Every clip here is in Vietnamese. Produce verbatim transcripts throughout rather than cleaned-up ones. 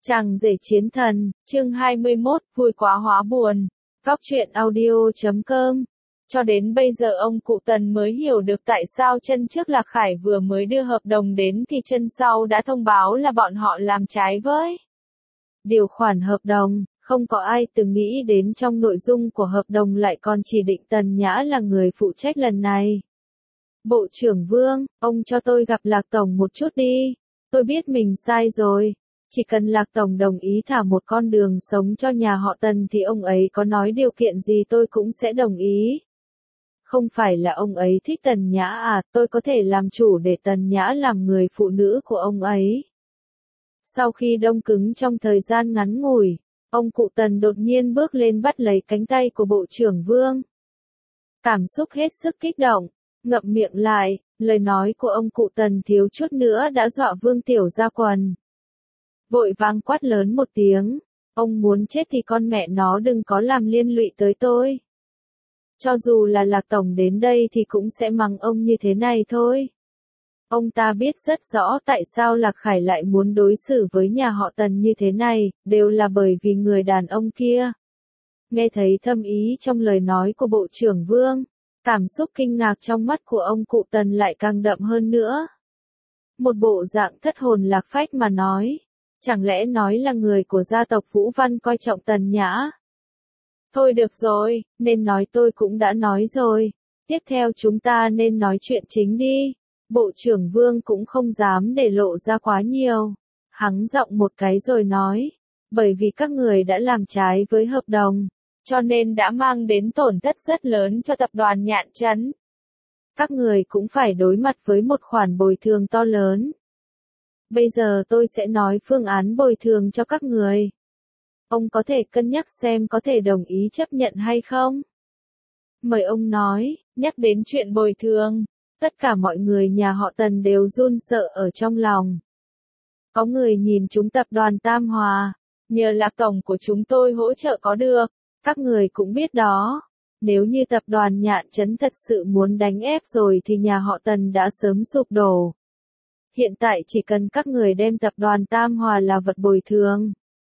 Chàng rể chiến thần, chương hai mươi mốt, vui quá hóa buồn. Góc truyện audio chấm com. Cho đến bây giờ ông cụ Tần mới hiểu được tại sao chân trước Lạc Khải vừa mới đưa hợp đồng đến thì chân sau đã thông báo là bọn họ làm trái với điều khoản hợp đồng. Không có ai từng nghĩ đến trong nội dung của hợp đồng lại còn chỉ định Tần Nhã là người phụ trách lần này. Bộ trưởng Vương, ông cho tôi gặp Lạc Tổng một chút đi. Tôi biết mình sai rồi. Chỉ cần Lạc Tổng đồng ý thả một con đường sống cho nhà họ Tần thì ông ấy có nói điều kiện gì tôi cũng sẽ đồng ý. Không phải là ông ấy thích Tần Nhã à, tôi có thể làm chủ để Tần Nhã làm người phụ nữ của ông ấy. Sau khi đông cứng trong thời gian ngắn ngủi, ông cụ Tần đột nhiên bước lên bắt lấy cánh tay của Bộ trưởng Vương. Cảm xúc hết sức kích động, ngậm miệng lại, lời nói của ông cụ Tần thiếu chút nữa đã dọa Vương Tiểu ra quần. Vội vàng quát lớn một tiếng, ông muốn chết thì con mẹ nó đừng có làm liên lụy tới tôi. Cho dù là Lạc Tổng đến đây thì cũng sẽ mắng ông như thế này thôi. Ông ta biết rất rõ tại sao Lạc Khải lại muốn đối xử với nhà họ Tần như thế này, đều là bởi vì người đàn ông kia. Nghe thấy thâm ý trong lời nói của Bộ trưởng Vương, cảm xúc kinh ngạc trong mắt của ông cụ Tần lại càng đậm hơn nữa. Một bộ dạng thất hồn lạc phách mà nói. Chẳng lẽ nói là người của gia tộc Vũ Văn coi trọng Tần Nhã? Thôi được rồi, nên nói tôi cũng đã nói rồi. Tiếp theo chúng ta nên nói chuyện chính đi. Bộ trưởng Vương cũng không dám để lộ ra quá nhiều. Hắng giọng một cái rồi nói. Bởi vì các người đã làm trái với hợp đồng, cho nên đã mang đến tổn thất rất lớn cho tập đoàn Nhạn Trấn. Các người cũng phải đối mặt với một khoản bồi thường to lớn. Bây giờ tôi sẽ nói phương án bồi thường cho các người. Ông có thể cân nhắc xem có thể đồng ý chấp nhận hay không? Mời ông nói. Nhắc đến chuyện bồi thường, tất cả mọi người nhà họ Tần đều run sợ ở trong lòng. Có người nhìn chúng tập đoàn Tam Hòa, nhờ Lạc Tổng của chúng tôi hỗ trợ có được, các người cũng biết đó. Nếu như tập đoàn Nhạn Trấn thật sự muốn đánh ép rồi thì nhà họ Tần đã sớm sụp đổ. Hiện tại chỉ cần các người đem tập đoàn Tam Hòa là vật bồi thường.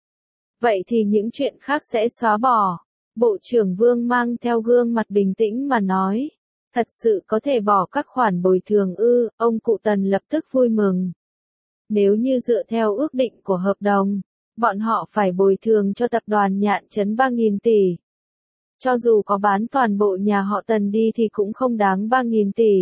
Vậy thì những chuyện khác sẽ xóa bỏ. Bộ trưởng Vương mang theo gương mặt bình tĩnh mà nói. Thật sự có thể bỏ các khoản bồi thường ư, ông cụ Tần lập tức vui mừng. Nếu như dựa theo ước định của hợp đồng, bọn họ phải bồi thường cho tập đoàn Nhạn Trấn ba nghìn tỷ. Cho dù có bán toàn bộ nhà họ Tần đi thì cũng không đáng ba nghìn tỷ.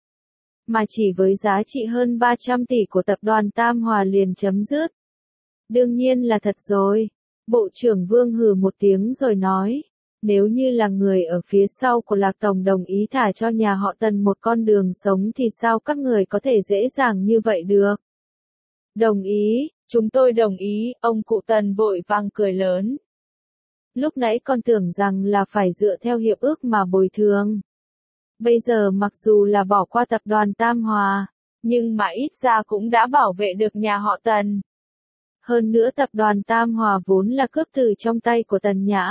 Mà chỉ với giá trị hơn ba trăm tỷ của tập đoàn Tam Hòa liền chấm dứt. Đương nhiên là thật rồi. Bộ trưởng Vương hừ một tiếng rồi nói. Nếu như là người ở phía sau của Lạc Tổng đồng ý thả cho nhà họ Tần một con đường sống thì sao các người có thể dễ dàng như vậy được? Đồng ý, chúng tôi đồng ý, ông cụ Tần vội vàng cười lớn. Lúc nãy con tưởng rằng là phải dựa theo hiệp ước mà bồi thường. Bây giờ mặc dù là bỏ qua tập đoàn Tam Hòa, nhưng mà ít ra cũng đã bảo vệ được nhà họ Tần. Hơn nữa tập đoàn Tam Hòa vốn là cướp từ trong tay của Tần Nhã.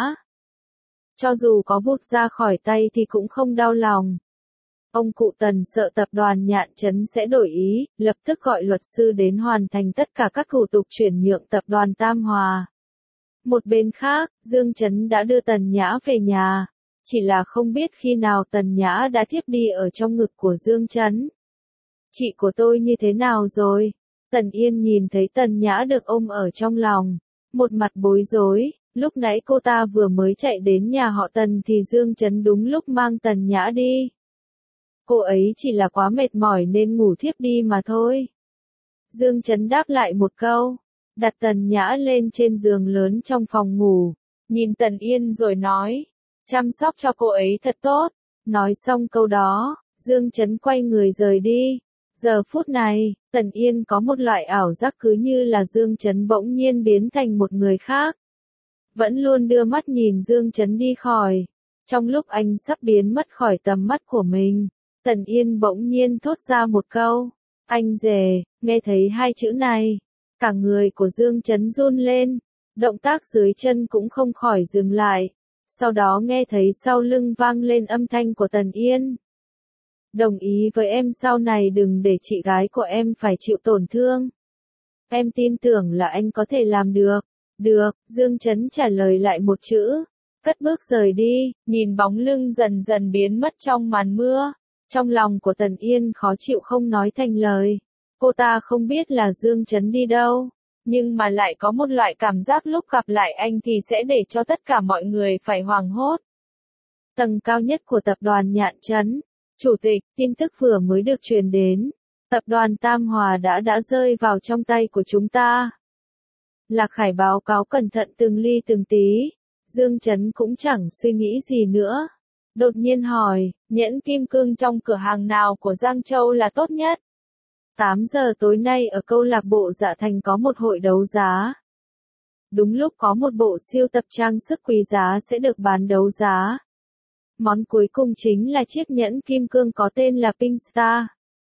Cho dù có vụt ra khỏi tay thì cũng không đau lòng. Ông cụ Tần sợ tập đoàn Nhạn Trấn sẽ đổi ý, lập tức gọi luật sư đến hoàn thành tất cả các thủ tục chuyển nhượng tập đoàn Tam Hòa. Một bên khác, Dương Trấn đã đưa Tần Nhã về nhà. Chỉ là không biết khi nào Tần Nhã đã thiếp đi ở trong ngực của Dương Trấn. Chị của tôi như thế nào rồi? Tần Yên nhìn thấy Tần Nhã được ôm ở trong lòng. Một mặt bối rối, lúc nãy cô ta vừa mới chạy đến nhà họ Tần thì Dương Trấn đúng lúc mang Tần Nhã đi. Cô ấy chỉ là quá mệt mỏi nên ngủ thiếp đi mà thôi. Dương Trấn đáp lại một câu, đặt Tần Nhã lên trên giường lớn trong phòng ngủ, nhìn Tần Yên rồi nói. Chăm sóc cho cô ấy thật tốt. Nói xong câu đó, Dương Trấn quay người rời đi. Giờ phút này, Tần Yên có một loại ảo giác cứ như là Dương Trấn bỗng nhiên biến thành một người khác. Vẫn luôn đưa mắt nhìn Dương Trấn đi khỏi. Trong lúc anh sắp biến mất khỏi tầm mắt của mình, Tần Yên bỗng nhiên thốt ra một câu. Anh rể, nghe thấy hai chữ này. Cả người của Dương Trấn run lên. Động tác dưới chân cũng không khỏi dừng lại. Sau đó nghe thấy sau lưng vang lên âm thanh của Tần Yên. Đồng ý với em sau này đừng để chị gái của em phải chịu tổn thương. Em tin tưởng là anh có thể làm được. Được, Dương Chấn trả lời lại một chữ. Cất bước rời đi, nhìn bóng lưng dần dần biến mất trong màn mưa. Trong lòng của Tần Yên khó chịu không nói thành lời. Cô ta không biết là Dương Chấn đi đâu, nhưng mà lại có một loại cảm giác lúc gặp lại anh thì sẽ để cho tất cả mọi người phải hoảng hốt. Tầng cao nhất của tập đoàn Nhạn Trấn. Chủ tịch, tin tức vừa mới được truyền đến. Tập đoàn Tam Hòa đã đã rơi vào trong tay của chúng ta. Lạc Khải báo cáo cẩn thận từng ly từng tí. Dương Chấn cũng chẳng suy nghĩ gì nữa. Đột nhiên hỏi, nhẫn kim cương trong cửa hàng nào của Giang Châu là tốt nhất? tám giờ tối nay ở câu lạc bộ Dạ Thành có một hội đấu giá. Đúng lúc có một bộ siêu tập trang sức quý giá sẽ được bán đấu giá. Món cuối cùng chính là chiếc nhẫn kim cương có tên là Pink Star.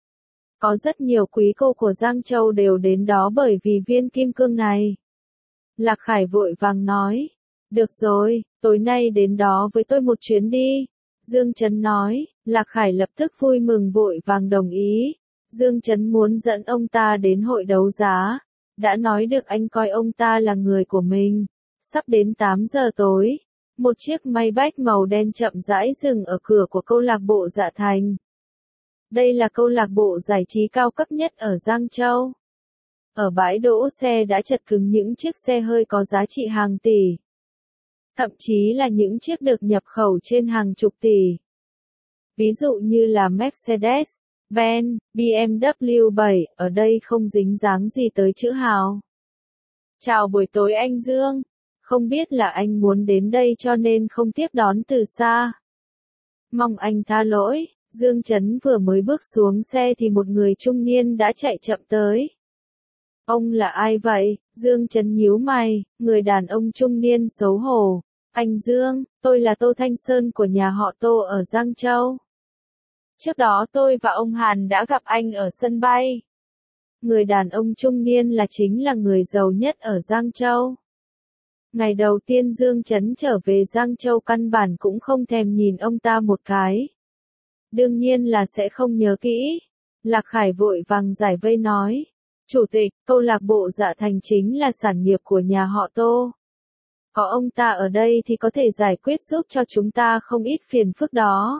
Có rất nhiều quý cô của Giang Châu đều đến đó bởi vì viên kim cương này. Lạc Khải vội vàng nói. Được rồi, tối nay đến đó với tôi một chuyến đi. Dương Chấn nói. Lạc Khải lập tức vui mừng vội vàng đồng ý. Dương Chấn muốn dẫn ông ta đến hội đấu giá. Đã nói được anh coi ông ta là người của mình. Sắp đến tám giờ tối. Một chiếc Maybach màu đen chậm rãi dừng ở cửa của câu lạc bộ Dạ Thành. Đây là câu lạc bộ giải trí cao cấp nhất ở Giang Châu. Ở bãi đỗ xe đã chật cứng những chiếc xe hơi có giá trị hàng tỷ. Thậm chí là những chiếc được nhập khẩu trên hàng chục tỷ. Ví dụ như là Mercedes, Benz, B M W bảy, ở đây không dính dáng gì tới chữ hào. Chào buổi tối anh Dương. Không biết là anh muốn đến đây cho nên không tiếp đón từ xa. Mong anh tha lỗi. Dương Chấn vừa mới bước xuống xe thì một người trung niên đã chạy chậm tới. Ông là ai vậy? Dương Chấn nhíu mày, người đàn ông trung niên xấu hổ. Anh Dương, tôi là Tô Thanh Sơn của nhà họ Tô ở Giang Châu. Trước đó tôi và ông Hàn đã gặp anh ở sân bay. Người đàn ông trung niên là chính là người giàu nhất ở Giang Châu. Ngày đầu tiên Dương Chấn trở về Giang Châu căn bản cũng không thèm nhìn ông ta một cái. Đương nhiên là sẽ không nhớ kỹ. Lạc Khải vội vàng giải vây nói. Chủ tịch, câu lạc bộ Dạ Thành chính là sản nghiệp của nhà họ Tô. Có ông ta ở đây thì có thể giải quyết giúp cho chúng ta không ít phiền phức đó.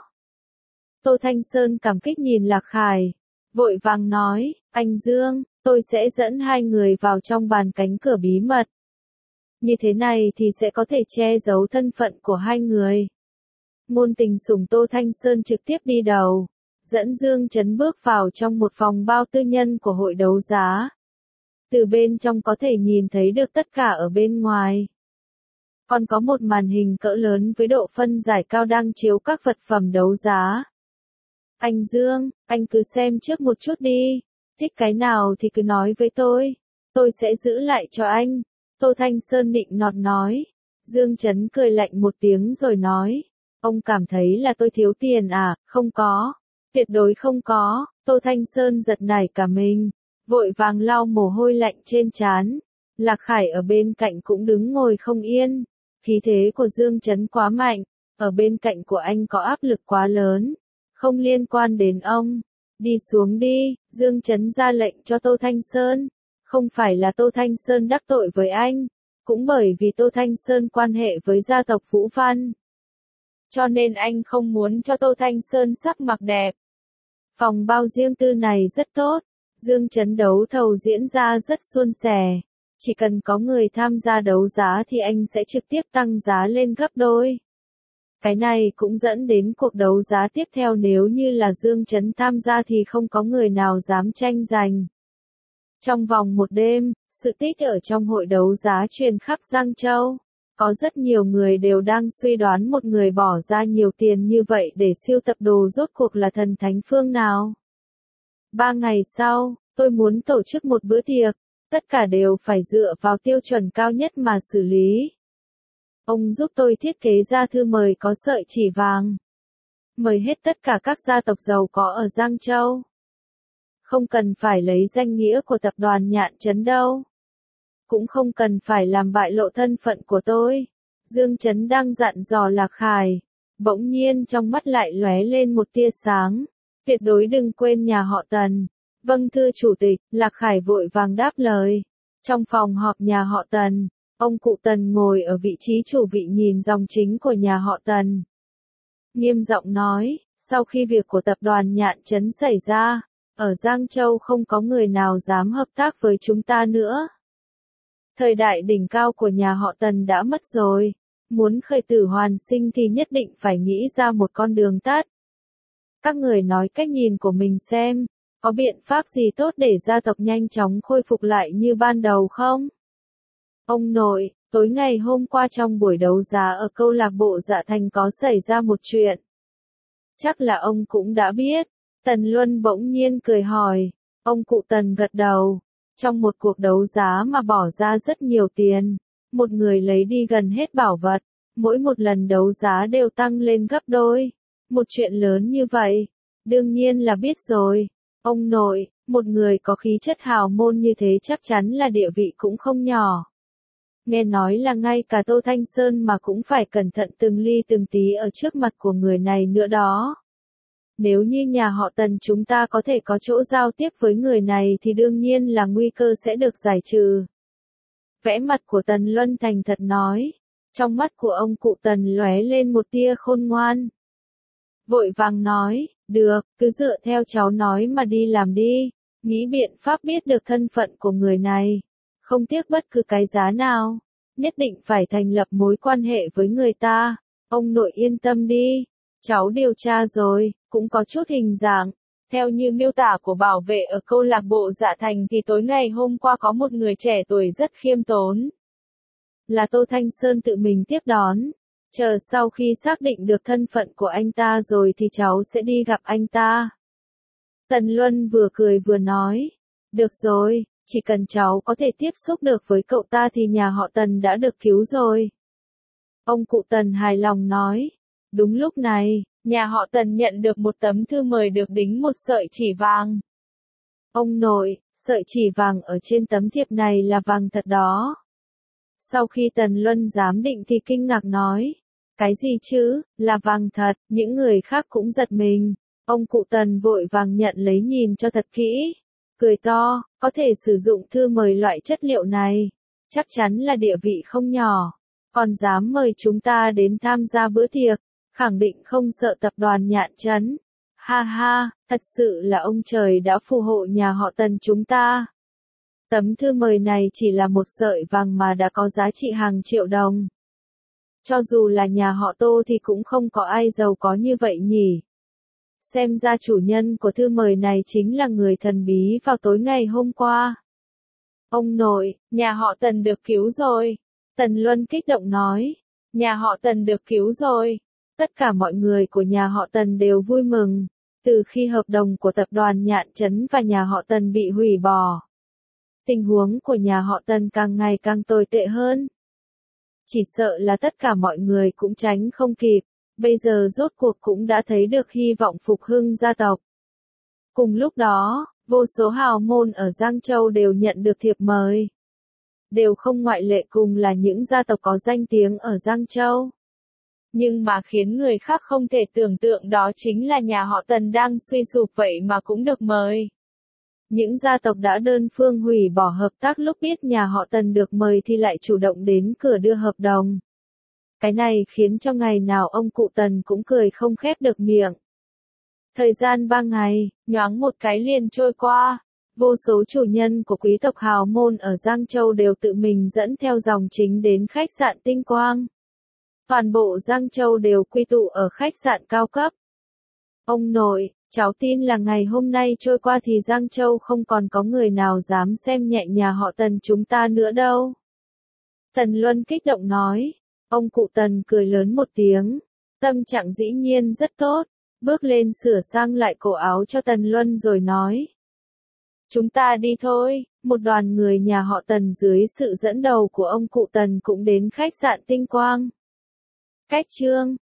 Tô Thanh Sơn cảm kích nhìn Lạc Khải. Vội vàng nói, anh Dương, tôi sẽ dẫn hai người vào trong bàn cánh cửa bí mật. Như thế này thì sẽ có thể che giấu thân phận của hai người. Ngôn Tình Sủng Tô Thanh Sơn trực tiếp đi đầu, dẫn Dương Chấn bước vào trong một phòng bao tư nhân của hội đấu giá. Từ bên trong có thể nhìn thấy được tất cả ở bên ngoài. Còn có một màn hình cỡ lớn với độ phân giải cao đang chiếu các vật phẩm đấu giá. Anh Dương, anh cứ xem trước một chút đi, thích cái nào thì cứ nói với tôi, tôi sẽ giữ lại cho anh. Tô Thanh Sơn nịnh nọt nói. Dương Chấn cười lạnh một tiếng rồi nói. Ông cảm thấy là tôi thiếu tiền à? Không có. Tuyệt đối không có. Tô Thanh Sơn giật nảy cả mình. Vội vàng lau mồ hôi lạnh trên trán. Lạc Khải ở bên cạnh cũng đứng ngồi không yên. Khí thế của Dương Chấn quá mạnh. Ở bên cạnh của anh có áp lực quá lớn. Không liên quan đến ông. Đi xuống đi. Dương Chấn ra lệnh cho Tô Thanh Sơn. Không phải là Tô Thanh Sơn đắc tội với anh. Cũng bởi vì Tô Thanh Sơn quan hệ với gia tộc Vũ Văn. Cho nên anh không muốn cho Tô Thanh Sơn sắc mặt đẹp. Phòng bao riêng tư này rất tốt. Dương Chấn đấu thầu diễn ra rất suôn sẻ. Chỉ cần có người tham gia đấu giá thì anh sẽ trực tiếp tăng giá lên gấp đôi. Cái này cũng dẫn đến cuộc đấu giá tiếp theo, nếu như là Dương Chấn tham gia thì không có người nào dám tranh giành. Trong vòng một đêm, sự tích ở trong hội đấu giá truyền khắp Giang Châu. Có rất nhiều người đều đang suy đoán một người bỏ ra nhiều tiền như vậy để siêu tập đồ rốt cuộc là thần thánh phương nào. Ba ngày sau, tôi muốn tổ chức một bữa tiệc. Tất cả đều phải dựa vào tiêu chuẩn cao nhất mà xử lý. Ông giúp tôi thiết kế ra thư mời có sợi chỉ vàng. Mời hết tất cả các gia tộc giàu có ở Giang Châu. Không cần phải lấy danh nghĩa của tập đoàn Nhạn Trấn đâu. Cũng không cần phải làm bại lộ thân phận của tôi. Dương Chấn đang dặn dò Lạc Khải. Bỗng nhiên trong mắt lại lóe lên một tia sáng. Tuyệt đối đừng quên nhà họ Tần. Vâng thưa chủ tịch, Lạc Khải vội vàng đáp lời. Trong phòng họp nhà họ Tần, ông cụ Tần ngồi ở vị trí chủ vị nhìn dòng chính của nhà họ Tần. Nghiêm giọng nói, sau khi việc của tập đoàn Nhạn Trấn xảy ra, ở Giang Châu không có người nào dám hợp tác với chúng ta nữa. Thời đại đỉnh cao của nhà họ Tần đã mất rồi, muốn khởi tử hoàn sinh thì nhất định phải nghĩ ra một con đường tắt. Các người nói cách nhìn của mình xem, có biện pháp gì tốt để gia tộc nhanh chóng khôi phục lại như ban đầu không? Ông nội, tối ngày hôm qua trong buổi đấu giá ở câu lạc bộ Dạ Thành có xảy ra một chuyện. Chắc là ông cũng đã biết. Tần Luân bỗng nhiên cười hỏi. Ông cụ Tần gật đầu. Trong một cuộc đấu giá mà bỏ ra rất nhiều tiền, một người lấy đi gần hết bảo vật, mỗi một lần đấu giá đều tăng lên gấp đôi. Một chuyện lớn như vậy, đương nhiên là biết rồi. Ông nội, một người có khí chất hào môn như thế chắc chắn là địa vị cũng không nhỏ. Nghe nói là ngay cả Tô Thanh Sơn mà cũng phải cẩn thận từng ly từng tí ở trước mặt của người này nữa đó. Nếu như nhà họ Tần chúng ta có thể có chỗ giao tiếp với người này thì đương nhiên là nguy cơ sẽ được giải trừ. Vẽ mặt của Tần Luân thành thật nói. Trong mắt của ông cụ Tần lóe lên một tia khôn ngoan. Vội vàng nói, được, cứ dựa theo cháu nói mà đi làm đi, nghĩ biện pháp biết được thân phận của người này. Không tiếc bất cứ cái giá nào, nhất định phải thành lập mối quan hệ với người ta. Ông nội yên tâm đi, cháu điều tra rồi, cũng có chút hình dạng. Theo như miêu tả của bảo vệ ở câu lạc bộ Dạ Thành thì tối ngày hôm qua có một người trẻ tuổi rất khiêm tốn. Là Tô Thanh Sơn tự mình tiếp đón. Chờ sau khi xác định được thân phận của anh ta rồi thì cháu sẽ đi gặp anh ta. Tần Luân vừa cười vừa nói. Được rồi, chỉ cần cháu có thể tiếp xúc được với cậu ta thì nhà họ Tần đã được cứu rồi. Ông cụ Tần hài lòng nói. Đúng lúc này, nhà họ Tần nhận được một tấm thư mời được đính một sợi chỉ vàng. Ông nội, sợi chỉ vàng ở trên tấm thiệp này là vàng thật đó. Sau khi Tần Luân giám định thì kinh ngạc nói. Cái gì chứ, là vàng thật, những người khác cũng giật mình. Ông cụ Tần vội vàng nhận lấy nhìn cho thật kỹ. Cười to, có thể sử dụng thư mời loại chất liệu này. Chắc chắn là địa vị không nhỏ. Còn dám mời chúng ta đến tham gia bữa tiệc, khẳng định không sợ tập đoàn Nhạn Trấn. Ha ha, thật sự là ông trời đã phù hộ nhà họ Tần chúng ta. Tấm thư mời này chỉ là một sợi vàng mà đã có giá trị hàng triệu đồng. Cho dù là nhà họ Tô thì cũng không có ai giàu có như vậy nhỉ. Xem ra chủ nhân của thư mời này chính là người thần bí vào tối ngày hôm qua. Ông nội, nhà họ Tần được cứu rồi. Tần Luân kích động nói. Nhà họ Tần được cứu rồi. Tất cả mọi người của nhà họ Tần đều vui mừng. Từ khi hợp đồng của tập đoàn Nhạn Trấn và nhà họ Tần bị hủy bỏ, tình huống của nhà họ Tần càng ngày càng tồi tệ hơn. Chỉ sợ là tất cả mọi người cũng tránh không kịp. Bây giờ rốt cuộc cũng đã thấy được hy vọng phục hưng gia tộc. Cùng lúc đó, vô số hào môn ở Giang Châu đều nhận được thiệp mời. Đều không ngoại lệ cùng là những gia tộc có danh tiếng ở Giang Châu. Nhưng mà khiến người khác không thể tưởng tượng đó chính là nhà họ Tần đang suy sụp vậy mà cũng được mời. Những gia tộc đã đơn phương hủy bỏ hợp tác lúc biết nhà họ Tần được mời thì lại chủ động đến cửa đưa hợp đồng. Cái này khiến cho ngày nào ông cụ Tần cũng cười không khép được miệng. Thời gian ba ngày, nhoáng một cái liền trôi qua. Vô số chủ nhân của quý tộc hào môn ở Giang Châu đều tự mình dẫn theo dòng chính đến khách sạn Tinh Quang. Toàn bộ Giang Châu đều quy tụ ở khách sạn cao cấp. Ông nội, cháu tin là ngày hôm nay trôi qua thì Giang Châu không còn có người nào dám xem nhẹ nhà họ Tần chúng ta nữa đâu. Tần Luân kích động nói. Ông cụ Tần cười lớn một tiếng. Tâm trạng dĩ nhiên rất tốt. Bước lên sửa sang lại cổ áo cho Tần Luân rồi nói. Chúng ta đi thôi. Một đoàn người nhà họ Tần dưới sự dẫn đầu của ông cụ Tần cũng đến khách sạn Tinh Quang. Cách chương